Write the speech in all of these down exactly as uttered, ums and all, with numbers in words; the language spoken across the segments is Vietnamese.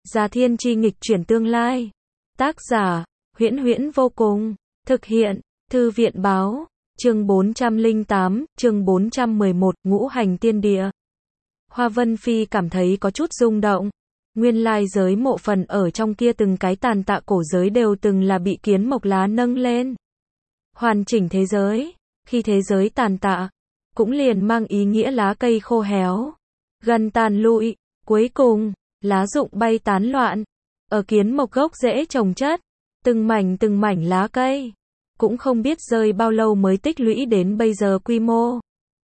Già Thiên Chi nghịch chuyển tương lai. Tác giả, Huyễn Huyễn vô cùng. Thực hiện, Thư viện báo. Chương bốn trăm lẻ tám, chương bốn trăm mười một, Ngũ hành tiên địa. Hoa Vân Phi cảm thấy có chút rung động. Nguyên lai giới mộ phần ở trong kia từng cái tàn tạ cổ giới đều từng là bị kiến mộc lá nâng lên. Hoàn chỉnh thế giới. Khi thế giới tàn tạ, cũng liền mang ý nghĩa lá cây khô héo, gần tàn lụi, cuối cùng, lá rụng bay tán loạn. Ở kiến mộc gốc rễ trồng chất, từng mảnh từng mảnh lá cây, cũng không biết rơi bao lâu mới tích lũy đến bây giờ quy mô.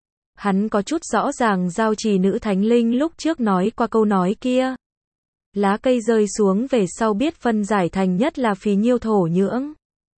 Hắn có chút rõ ràng Giao Trì nữ thánh linh lúc trước nói qua câu nói kia. Lá cây rơi xuống về sau biết phân giải thành nhất là phì nhiêu thổ nhưỡng.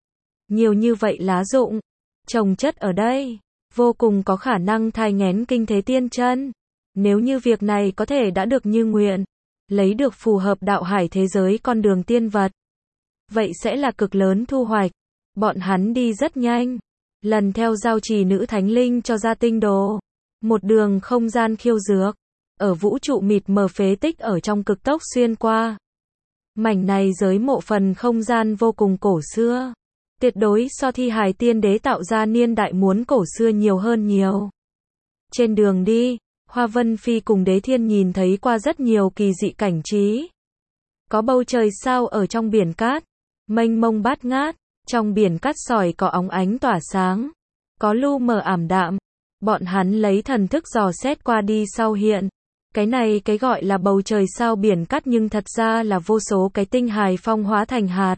Nhiều như vậy lá rụng, trồng chất ở đây, vô cùng có khả năng thai nghén kinh thế tiên chân. Nếu như việc này có thể đã được như nguyện, lấy được phù hợp đạo hải thế giới con đường tiên vật, vậy sẽ là cực lớn thu hoạch. Bọn hắn đi rất nhanh, lần theo Giao Trì nữ thánh linh cho ra tinh đồ, một đường không gian khiêu dược, ở vũ trụ mịt mờ phế tích ở trong cực tốc xuyên qua. Mảnh này giới mộ phần không gian vô cùng cổ xưa, tuyệt đối so thi hài tiên đế tạo ra niên đại muốn cổ xưa nhiều hơn nhiều. Trên đường đi, Hoa Vân Phi cùng Đế Thiên nhìn thấy qua rất nhiều kỳ dị cảnh trí. Có bầu trời sao ở trong biển cát, mênh mông bát ngát, trong biển cát sỏi có óng ánh tỏa sáng, có lu mờ ảm đạm. Bọn hắn lấy thần thức dò xét qua đi sau hiện, cái này cái gọi là bầu trời sao biển cát nhưng thật ra là vô số cái tinh hài phong hóa thành hạt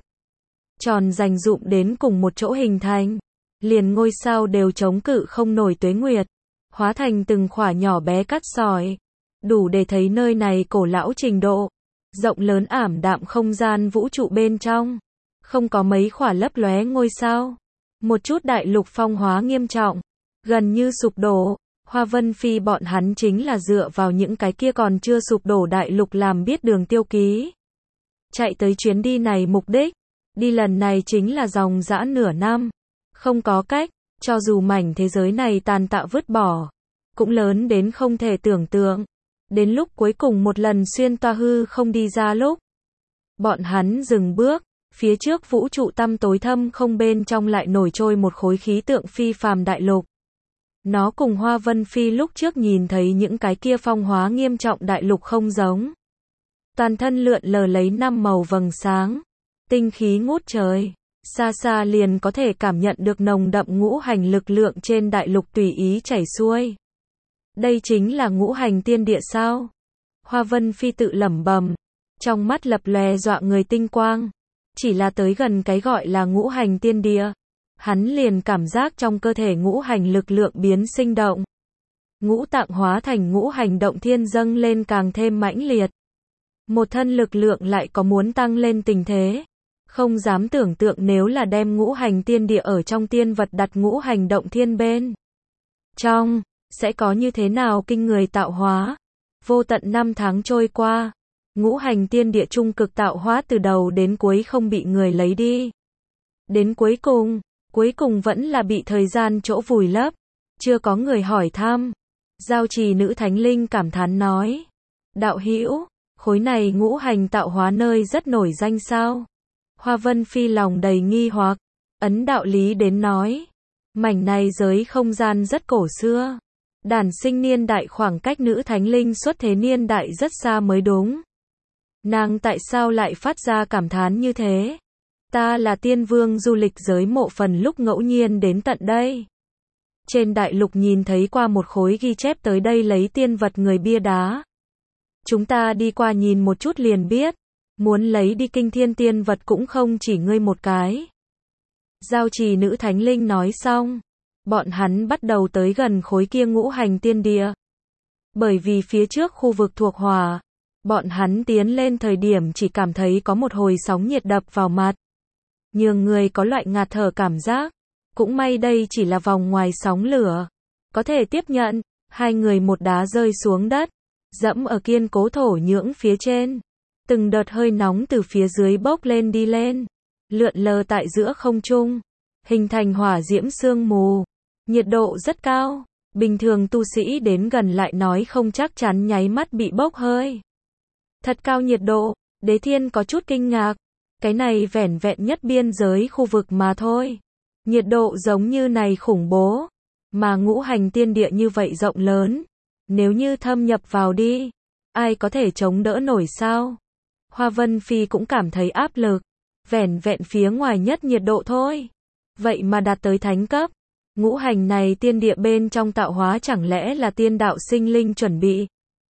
tròn dành dụm đến cùng một chỗ hình thành, liền ngôi sao đều chống cự không nổi tuế nguyệt, hóa thành từng khỏa nhỏ bé cát sỏi, đủ để thấy nơi này cổ lão trình độ. Rộng lớn ảm đạm không gian vũ trụ bên trong, không có mấy khỏa lấp lóe ngôi sao. Một chút đại lục phong hóa nghiêm trọng, gần như sụp đổ. Hoa Vân Phi bọn hắn chính là dựa vào những cái kia còn chưa sụp đổ đại lục làm biết đường tiêu ký. Chạy tới chuyến đi này mục đích, đi lần này chính là dòng dã nửa năm. Không có cách, cho dù mảnh thế giới này tàn tạ vứt bỏ, cũng lớn đến không thể tưởng tượng. Đến lúc cuối cùng một lần xuyên toa hư không đi ra lúc, bọn hắn dừng bước, phía trước vũ trụ tăm tối thâm không bên trong lại nổi trôi một khối khí tượng phi phàm đại lục. Nó cùng Hoa Vân Phi lúc trước nhìn thấy những cái kia phong hóa nghiêm trọng đại lục không giống. Toàn thân lượn lờ lấy năm màu vầng sáng, tinh khí ngút trời, xa xa liền có thể cảm nhận được nồng đậm ngũ hành lực lượng trên đại lục tùy ý chảy xuôi. Đây chính là ngũ hành tiên địa sao? Hoa Vân Phi tự lẩm bẩm, trong mắt lập lòe dọa người tinh quang. Chỉ là tới gần cái gọi là ngũ hành tiên địa, hắn liền cảm giác trong cơ thể ngũ hành lực lượng biến sinh động. Ngũ tạng hóa thành ngũ hành động thiên dâng lên càng thêm mãnh liệt. Một thân lực lượng lại có muốn tăng lên tình thế. Không dám tưởng tượng nếu là đem ngũ hành tiên địa ở trong tiên vật đặt ngũ hành động thiên bên trong, sẽ có như thế nào kinh người tạo hóa. Vô tận năm tháng trôi qua, ngũ hành tiên địa trung cực tạo hóa từ đầu đến cuối không bị người lấy đi. Đến cuối cùng, cuối cùng vẫn là bị thời gian chỗ vùi lấp. Chưa có người hỏi thăm. Giao Trì nữ thánh linh cảm thán nói. Đạo hữu, khối này ngũ hành tạo hóa nơi rất nổi danh sao? Hoa Vân Phi lòng đầy nghi hoặc, ấn đạo lý đến nói. Mảnh này giới không gian rất cổ xưa. Đản sinh niên đại khoảng cách nữ thánh linh xuất thế niên đại rất xa mới đúng. Nàng tại sao lại phát ra cảm thán như thế? Ta là tiên vương du lịch giới mộ phần lúc ngẫu nhiên đến tận đây. Trên đại lục nhìn thấy qua một khối ghi chép tới đây lấy tiên vật người bia đá. Chúng ta đi qua nhìn một chút liền biết. Muốn lấy đi kinh thiên tiên vật cũng không chỉ ngươi một cái. Giao Trì nữ thánh linh nói xong, bọn hắn bắt đầu tới gần khối kia ngũ hành tiên địa. Bởi vì phía trước khu vực thuộc hỏa, bọn hắn tiến lên thời điểm chỉ cảm thấy có một hồi sóng nhiệt đập vào mặt, nhường người có loại ngạt thở cảm giác. Cũng may đây chỉ là vòng ngoài sóng lửa, có thể tiếp nhận. Hai người một đá rơi xuống đất, dẫm ở kiên cố thổ nhưỡng phía trên. Từng đợt hơi nóng từ phía dưới bốc lên đi lên, lượn lờ tại giữa không trung, hình thành hỏa diễm sương mù. Nhiệt độ rất cao, bình thường tu sĩ đến gần lại nói không chắc chắn nháy mắt bị bốc hơi. Thật cao nhiệt độ, Đế Thiên có chút kinh ngạc. Cái này vẻn vẹn nhất biên giới khu vực mà thôi. Nhiệt độ giống như này khủng bố. Mà ngũ hành tiên địa như vậy rộng lớn. Nếu như thâm nhập vào đi, ai có thể chống đỡ nổi sao? Hoa Vân Phi cũng cảm thấy áp lực. Vẻn vẹn phía ngoài nhất nhiệt độ thôi. Vậy mà đạt tới thánh cấp. Ngũ hành này tiên địa bên trong tạo hóa chẳng lẽ là tiên đạo sinh linh chuẩn bị.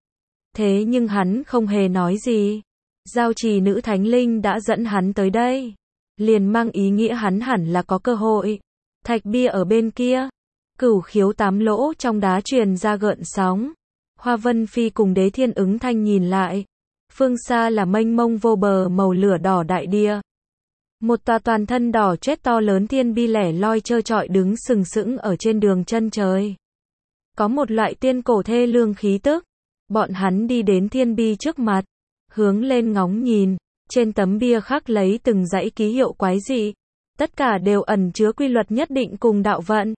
Thế nhưng hắn không hề nói gì. Giao trì nữ thánh linh đã dẫn hắn tới đây. Liền mang ý nghĩa hắn hẳn là có cơ hội. Thạch bia ở bên kia. Cửu khiếu tám lỗ trong đá truyền ra gợn sóng. Hoa Vân Phi cùng Đế Thiên ứng thanh nhìn lại. Phương xa là mênh mông vô bờ màu lửa đỏ đại địa. Một tòa toàn thân đỏ chét to lớn thiên bi lẻ loi trơ trọi đứng sừng sững ở trên đường chân trời. Có một loại tiên cổ thê lương khí tức. Bọn hắn đi đến thiên bi trước mặt. Hướng lên ngóng nhìn. Trên tấm bia khắc lấy từng dãy ký hiệu quái dị. Tất cả đều ẩn chứa quy luật nhất định cùng đạo vận.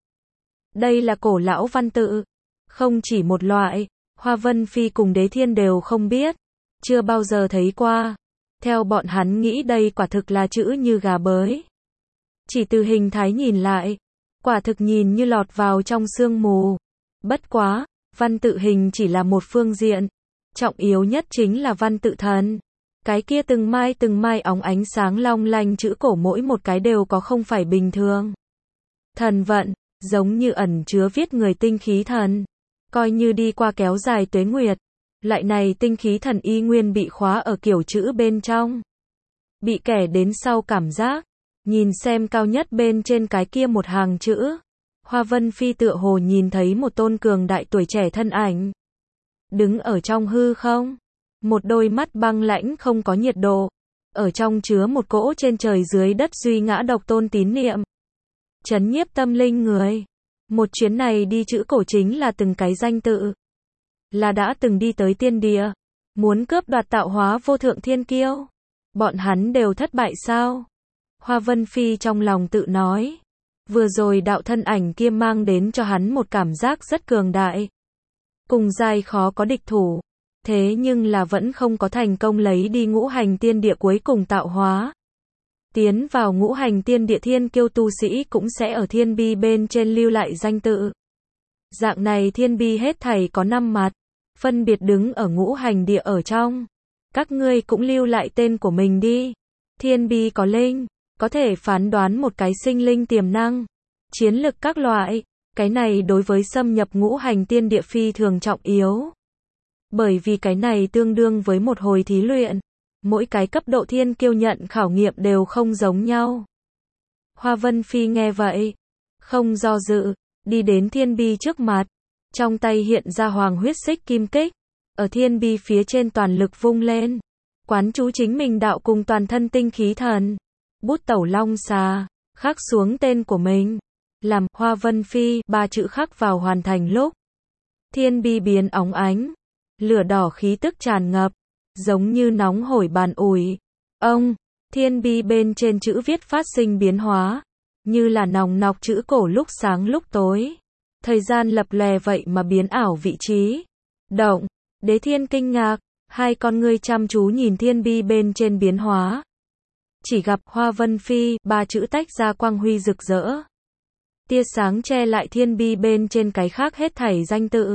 Đây là cổ lão văn tự. Không chỉ một loại. Hoa Vân Phi cùng Đế Thiên đều không biết. Chưa bao giờ thấy qua. Theo bọn hắn nghĩ đây quả thực là chữ như gà bới. Chỉ từ hình thái nhìn lại. Quả thực nhìn như lọt vào trong sương mù. Bất quá, văn tự hình chỉ là một phương diện. Trọng yếu nhất chính là văn tự thần. Cái kia từng mai từng mai óng ánh sáng long lanh chữ cổ mỗi một cái đều có không phải bình thường. Thần vận, giống như ẩn chứa viết người tinh khí thần. Coi như đi qua kéo dài tuế nguyệt. Lại này tinh khí thần y nguyên bị khóa ở kiểu chữ bên trong. Bị kẻ đến sau cảm giác. Nhìn xem cao nhất bên trên cái kia một hàng chữ. Hoa Vân Phi tựa hồ nhìn thấy một tôn cường đại tuổi trẻ thân ảnh. Đứng ở trong hư không. Một đôi mắt băng lãnh không có nhiệt độ. Ở trong chứa một cỗ trên trời dưới đất duy ngã độc tôn tín niệm. Chấn nhiếp tâm linh người. Một chuyến này đi chữ cổ chính là từng cái danh tự. Là đã từng đi tới tiên địa. Muốn cướp đoạt tạo hóa vô thượng thiên kiêu. Bọn hắn đều thất bại sao? Hoa Vân Phi trong lòng tự nói. Vừa rồi đạo thân ảnh kia mang đến cho hắn một cảm giác rất cường đại. Cùng giai khó có địch thủ. Thế nhưng là vẫn không có thành công lấy đi ngũ hành tiên địa cuối cùng tạo hóa. Tiến vào ngũ hành tiên địa thiên kiêu tu sĩ cũng sẽ ở thiên bi bên trên lưu lại danh tự. Dạng này thiên bi hết thảy có năm mặt. Phân biệt đứng ở ngũ hành địa ở trong. Các ngươi cũng lưu lại tên của mình đi. Thiên bi có linh. Có thể phán đoán một cái sinh linh tiềm năng. Chiến lực các loại. Cái này đối với xâm nhập ngũ hành tiên địa phi thường trọng yếu. Bởi vì cái này tương đương với một hồi thí luyện. Mỗi cái cấp độ thiên kiêu nhận khảo nghiệm đều không giống nhau. Hoa Vân Phi nghe vậy. Không do dự. Đi đến thiên bi trước mặt. Trong tay hiện ra hoàng huyết xích kim kích. Ở thiên bi phía trên toàn lực vung lên. Quán chú chính mình đạo cùng toàn thân tinh khí thần. Bút tẩu long xà. Khắc xuống tên của mình. Làm Hoa Vân Phi ba chữ khắc vào hoàn thành lúc. Thiên bi biến óng ánh. Lửa đỏ khí tức tràn ngập. Giống như nóng hổi bàn ủi. Ông. Thiên bi bên trên chữ viết phát sinh biến hóa. Như là nòng nọc chữ cổ lúc sáng lúc tối. Thời gian lập lè vậy mà biến ảo vị trí. Động. Đế Thiên kinh ngạc. Hai con ngươi chăm chú nhìn thiên bi bên trên biến hóa. Chỉ gặp Hoa Vân Phi ba chữ tách ra quang huy rực rỡ. Tia sáng che lại thiên bi bên trên cái khác hết thảy danh tự.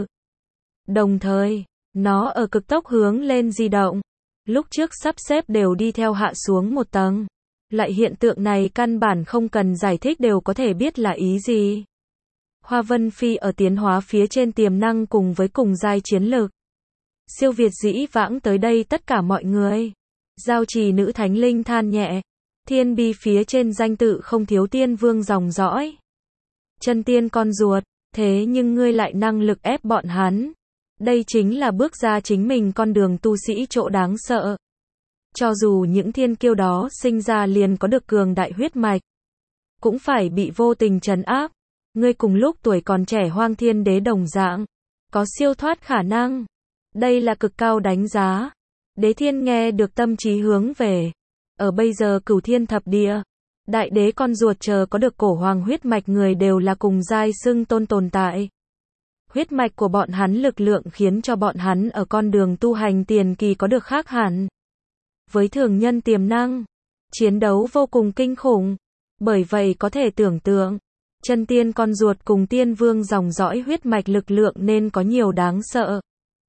Đồng thời, nó ở cực tốc hướng lên di động. Lúc trước sắp xếp đều đi theo hạ xuống một tầng. Lại hiện tượng này căn bản không cần giải thích đều có thể biết là ý gì. Hoa Vân Phi ở tiến hóa phía trên tiềm năng cùng với cùng giai chiến lược. Siêu việt dĩ vãng tới đây tất cả mọi người. Giao trì nữ thánh linh than nhẹ. Thiên bi phía trên danh tự không thiếu tiên vương dòng dõi. Chân tiên con ruột. Thế nhưng ngươi lại năng lực ép bọn hắn. Đây chính là bước ra chính mình con đường tu sĩ chỗ đáng sợ. Cho dù những thiên kiêu đó sinh ra liền có được cường đại huyết mạch. Cũng phải bị vô tình trấn áp. Ngươi cùng lúc tuổi còn trẻ hoang thiên đế đồng dạng. Có siêu thoát khả năng. Đây là cực cao đánh giá. Đế Thiên nghe được tâm trí hướng về. Ở bây giờ cửu thiên thập địa. Đại đế con ruột chờ có được cổ hoàng huyết mạch người đều là cùng giai xưng tôn tồn tại. Huyết mạch của bọn hắn lực lượng khiến cho bọn hắn ở con đường tu hành tiền kỳ có được khác hẳn. với thường nhân tiềm năng, chiến đấu vô cùng kinh khủng. Bởi vậy có thể tưởng tượng, chân tiên con ruột cùng tiên vương dòng dõi huyết mạch lực lượng nên có nhiều đáng sợ.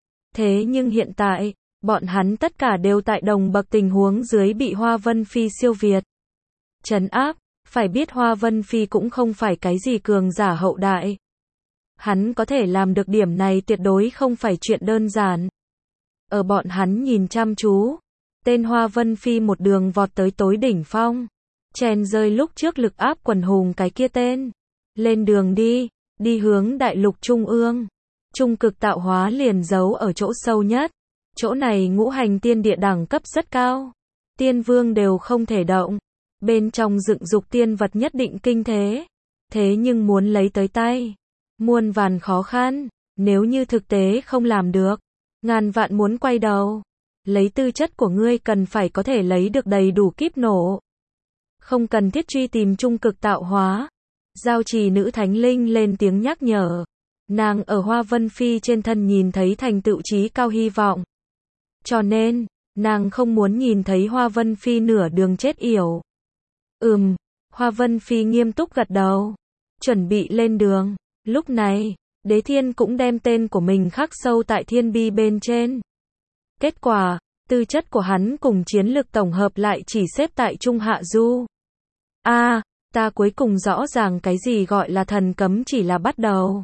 Thế nhưng hiện tại, bọn hắn tất cả đều tại đồng bậc tình huống dưới bị Hoa Vân Phi siêu việt. Trấn áp, phải biết Hoa Vân Phi cũng không phải cái gì cường giả hậu đại. Hắn có thể làm được điểm này tuyệt đối không phải chuyện đơn giản. Ở bọn hắn nhìn chăm chú, tên Hoa Vân Phi một đường vọt tới tối đỉnh phong, chèn rơi lúc trước lực áp quần hùng cái kia tên. Lên đường đi, đi hướng đại lục trung ương. Trung cực tạo hóa liền giấu ở chỗ sâu nhất. Chỗ này ngũ hành tiên địa đẳng cấp rất cao. Tiên vương đều không thể động. Bên trong dựng dục tiên vật nhất định kinh thế. Thế nhưng muốn lấy tới tay, muôn vàn khó khăn. Nếu như thực tế không làm được, ngàn vạn muốn quay đầu. Lấy tư chất của ngươi cần phải có thể lấy được đầy đủ kíp nổ. Không cần thiết truy tìm trung cực tạo hóa. Giao trì nữ thánh linh lên tiếng nhắc nhở. Nàng ở Hoa Vân Phi trên thân nhìn thấy thành tựu trí cao hy vọng. Cho nên, nàng không muốn nhìn thấy Hoa Vân Phi nửa đường chết yểu. Ừm, Hoa Vân Phi nghiêm túc gật đầu. Chuẩn bị lên đường. Lúc này, Đế Thiên cũng đem tên của mình khắc sâu tại thiên bi bên trên. Kết quả, tư chất của hắn cùng chiến lực tổng hợp lại chỉ xếp tại trung hạ du. A, à, ta cuối cùng rõ ràng cái gì gọi là thần cấm chỉ là bắt đầu.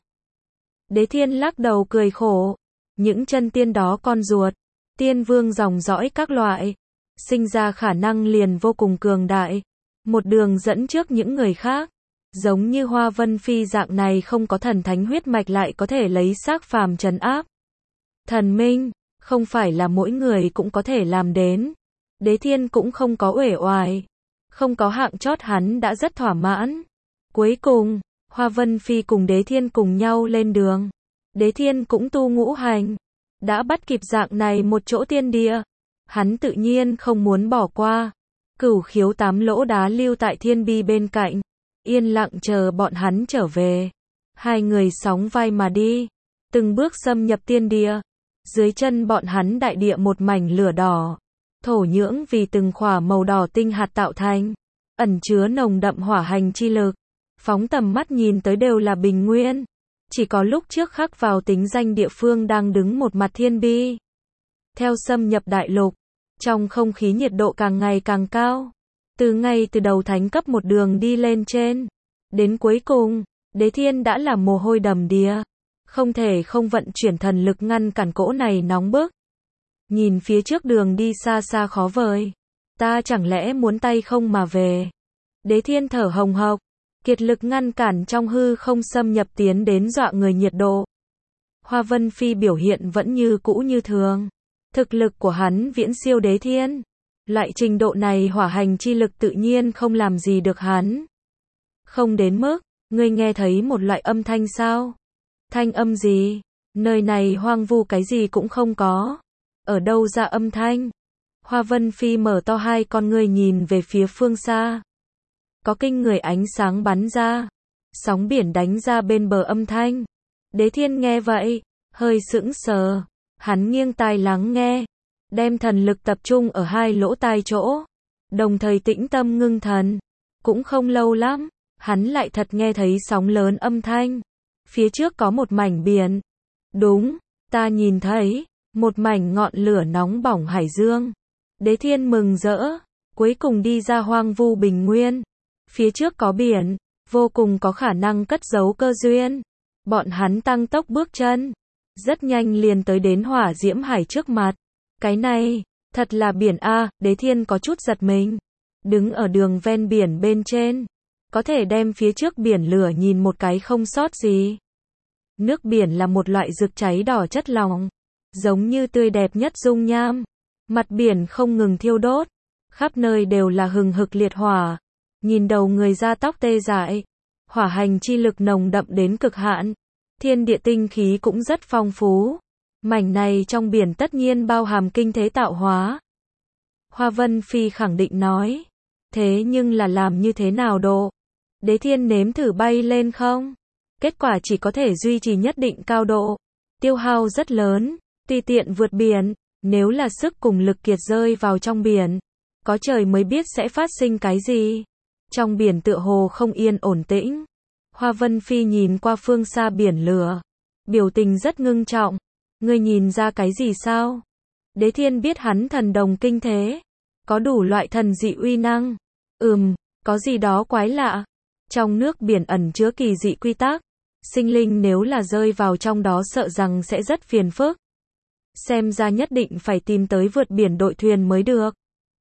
Đế Thiên lắc đầu cười khổ. Những chân tiên đó con ruột, tiên vương dòng dõi các loại, sinh ra khả năng liền vô cùng cường đại. Một đường dẫn trước những người khác. Giống như Hoa Vân Phi dạng này không có thần thánh huyết mạch lại có thể lấy xác phàm trấn áp. Thần minh, không phải là mỗi người cũng có thể làm đến. Đế Thiên cũng không có uể oải. Không có hạng chót hắn đã rất thỏa mãn. Cuối cùng, Hoa Vân Phi cùng Đế Thiên cùng nhau lên đường. Đế Thiên cũng tu ngũ hành. Đã bắt kịp dạng này một chỗ tiên địa. Hắn tự nhiên không muốn bỏ qua. Cửu khiếu tám lỗ đá lưu tại thiên bi bên cạnh. Yên lặng chờ bọn hắn trở về. Hai người sóng vai mà đi. Từng bước xâm nhập tiên địa. Dưới chân bọn hắn đại địa một mảnh lửa đỏ. Thổ nhưỡng vì từng khỏa màu đỏ tinh hạt tạo thành. Ẩn chứa nồng đậm hỏa hành chi lực. Phóng tầm mắt nhìn tới đều là bình nguyên. Chỉ có lúc trước khắc vào tính danh địa phương đang đứng một mặt thiên bi. Theo xâm nhập đại lục, trong không khí nhiệt độ càng ngày càng cao. Từ ngay từ đầu thánh cấp một đường đi lên trên. Đến cuối cùng, Đế Thiên đã là mồ hôi đầm đìa. Không thể không vận chuyển thần lực ngăn cản cỗ này nóng bức. Nhìn phía trước đường đi xa xa khó vời. Ta chẳng lẽ muốn tay không mà về. Đế Thiên thở hồng hộc. Kiệt lực ngăn cản trong hư không xâm nhập tiến đến dọa người nhiệt độ. Hoa Vân Phi biểu hiện vẫn như cũ như thường. Thực lực của hắn viễn siêu Đế Thiên. Loại trình độ này hỏa hành chi lực tự nhiên không làm gì được hắn. Không đến mức, ngươi nghe thấy một loại âm thanh sao? Thanh âm gì? Nơi này hoang vu cái gì cũng không có. Ở đâu ra âm thanh? Hoa Vân Phi mở to hai con ngươi nhìn về phía phương xa. Có kinh người ánh sáng bắn ra. Sóng biển đánh ra bên bờ âm thanh. Đế Thiên nghe vậy, hơi sững sờ. Hắn nghiêng tai lắng nghe. Đem thần lực tập trung ở hai lỗ tai chỗ. Đồng thời tĩnh tâm ngưng thần. Cũng không lâu lắm, hắn lại thật nghe thấy sóng lớn âm thanh. Phía trước có một mảnh biển. Đúng, ta nhìn thấy. Một mảnh ngọn lửa nóng bỏng hải dương. Đế Thiên mừng rỡ. Cuối cùng đi ra hoang vu bình nguyên. Phía trước có biển. Vô cùng có khả năng cất giấu cơ duyên. Bọn hắn tăng tốc bước chân. Rất nhanh liền tới đến hỏa diễm hải trước mặt. Cái này, thật là biển A, Đế Thiên có chút giật mình. Đứng ở đường ven biển bên trên. Có thể đem phía trước biển lửa nhìn một cái không sót gì. Nước biển là một loại rực cháy đỏ chất lỏng. Giống như tươi đẹp nhất dung nham. Mặt biển không ngừng thiêu đốt. Khắp nơi đều là hừng hực liệt hỏa. Nhìn đầu người ra tóc tê dại. Hỏa hành chi lực nồng đậm đến cực hạn. Thiên địa tinh khí cũng rất phong phú. Mảnh này trong biển tất nhiên bao hàm kinh thế tạo hóa. Hoa Vân Phi khẳng định nói. Thế nhưng là làm như thế nào độ? Đế Thiên nếm thử bay lên không? Kết quả chỉ có thể duy trì nhất định cao độ. Tiêu hao rất lớn. Tùy tiện vượt biển. Nếu là sức cùng lực kiệt rơi vào trong biển, có trời mới biết sẽ phát sinh cái gì. Trong biển tựa hồ không yên ổn tĩnh. Hoa Vân Phi nhìn qua phương xa biển lửa, biểu tình rất ngưng trọng. Ngươi nhìn ra cái gì sao? Đế Thiên biết hắn thần đồng kinh thế, có đủ loại thần dị uy năng. Ừm, có gì đó quái lạ. Trong nước biển ẩn chứa kỳ dị quy tắc, sinh linh nếu là rơi vào trong đó sợ rằng sẽ rất phiền phức. Xem ra nhất định phải tìm tới vượt biển đội thuyền mới được.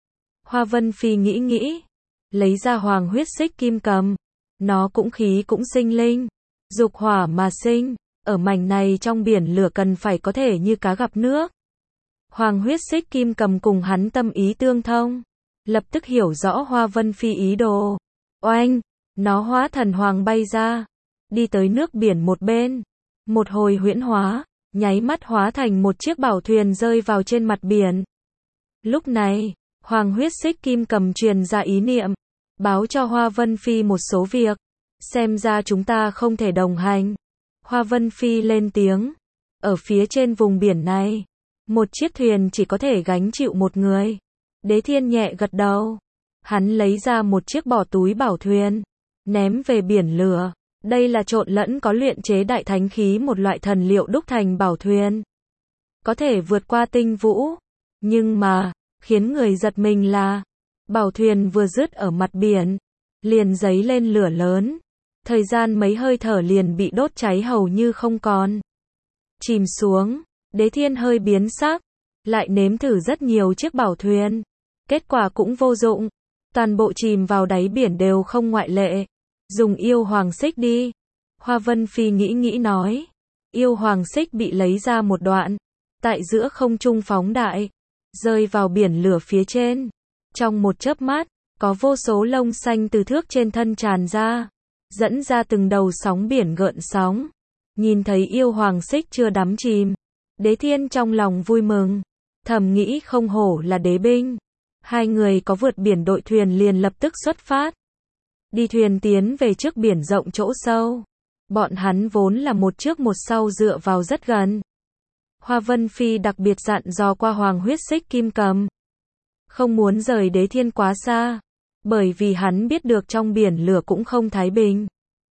Hoa Vân Phi nghĩ nghĩ, lấy ra hoàng huyết xích kim cầm. Nó cũng khí cũng sinh linh, dục hỏa mà sinh, ở mảnh này trong biển lửa cần phải có thể như cá gặp nước. Hoàng huyết xích kim cầm cùng hắn tâm ý tương thông, lập tức hiểu rõ Hoa Vân Phi ý đồ. Oanh, nó hóa thần hoàng bay ra, đi tới nước biển một bên, một hồi huyễn hóa, nháy mắt hóa thành một chiếc bảo thuyền rơi vào trên mặt biển. Lúc này, Hoàng huyết xích kim cầm truyền ra ý niệm, báo cho Hoa Vân Phi một số việc. Xem ra chúng ta không thể đồng hành. Hoa Vân Phi lên tiếng. Ở phía trên vùng biển này, một chiếc thuyền chỉ có thể gánh chịu một người. Đế Thiên nhẹ gật đầu. Hắn lấy ra một chiếc bỏ túi bảo thuyền, ném về biển lửa. Đây là trộn lẫn có luyện chế đại thánh khí, một loại thần liệu đúc thành bảo thuyền. Có thể vượt qua tinh vũ. Nhưng mà, khiến người giật mình là, bảo thuyền vừa dứt ở mặt biển, liền giấy lên lửa lớn. Thời gian mấy hơi thở liền bị đốt cháy hầu như không còn. Chìm xuống, Đế Thiên hơi biến sắc, lại nếm thử rất nhiều chiếc bảo thuyền. Kết quả cũng vô dụng, toàn bộ chìm vào đáy biển đều không ngoại lệ. Dùng yêu hoàng xích đi. Hoa Vân Phi nghĩ nghĩ nói. Yêu hoàng xích bị lấy ra một đoạn, tại giữa không trung phóng đại, rơi vào biển lửa phía trên. Trong một chớp mắt, có vô số lông xanh từ thước trên thân tràn ra, dẫn ra từng đầu sóng biển gợn sóng. Nhìn thấy yêu hoàng xích chưa đắm chìm, Đế Thiên trong lòng vui mừng, thầm nghĩ không hổ là đế binh. Hai người có vượt biển đội thuyền liền lập tức xuất phát. Đi thuyền tiến về trước biển rộng chỗ sâu. Bọn hắn vốn là một trước một sau dựa vào rất gần. Hoa Vân Phi đặc biệt dặn dò qua Hoàng huyết xích kim cầm, không muốn rời Đế Thiên quá xa, bởi vì hắn biết được trong biển lửa cũng không thái bình.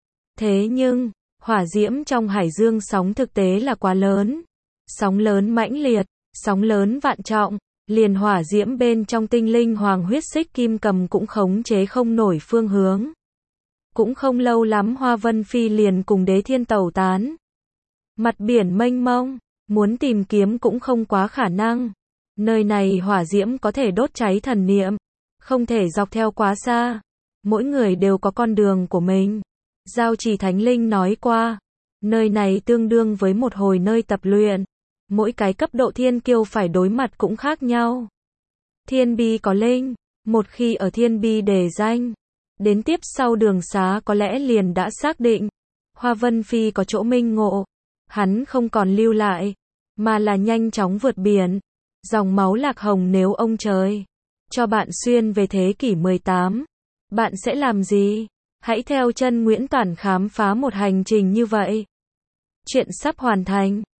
Thế nhưng, hỏa diễm trong hải dương sóng thực tế là quá lớn. Sóng lớn mãnh liệt, sóng lớn vạn trọng, liền hỏa diễm bên trong tinh linh Hoàng huyết xích kim cầm cũng khống chế không nổi phương hướng. Cũng không lâu lắm Hoa Vân Phi liền cùng Đế Thiên tẩu tán. Mặt biển mênh mông, muốn tìm kiếm cũng không quá khả năng. Nơi này hỏa diễm có thể đốt cháy thần niệm, không thể dọc theo quá xa. Mỗi người đều có con đường của mình. Giao Chỉ Thánh Linh nói qua, nơi này tương đương với một hồi nơi tập luyện. Mỗi cái cấp độ thiên kiêu phải đối mặt cũng khác nhau. Thiên bi có linh, một khi ở thiên bi đề danh, đến tiếp sau đường xá có lẽ liền đã xác định. Hoa Vân Phi có chỗ minh ngộ, hắn không còn lưu lại, mà là nhanh chóng vượt biển. Dòng máu lạc hồng, nếu ông trời cho bạn xuyên về thế kỷ mười tám, bạn sẽ làm gì? Hãy theo chân Nguyễn Toản khám phá một hành trình như vậy. Chuyện sắp hoàn thành.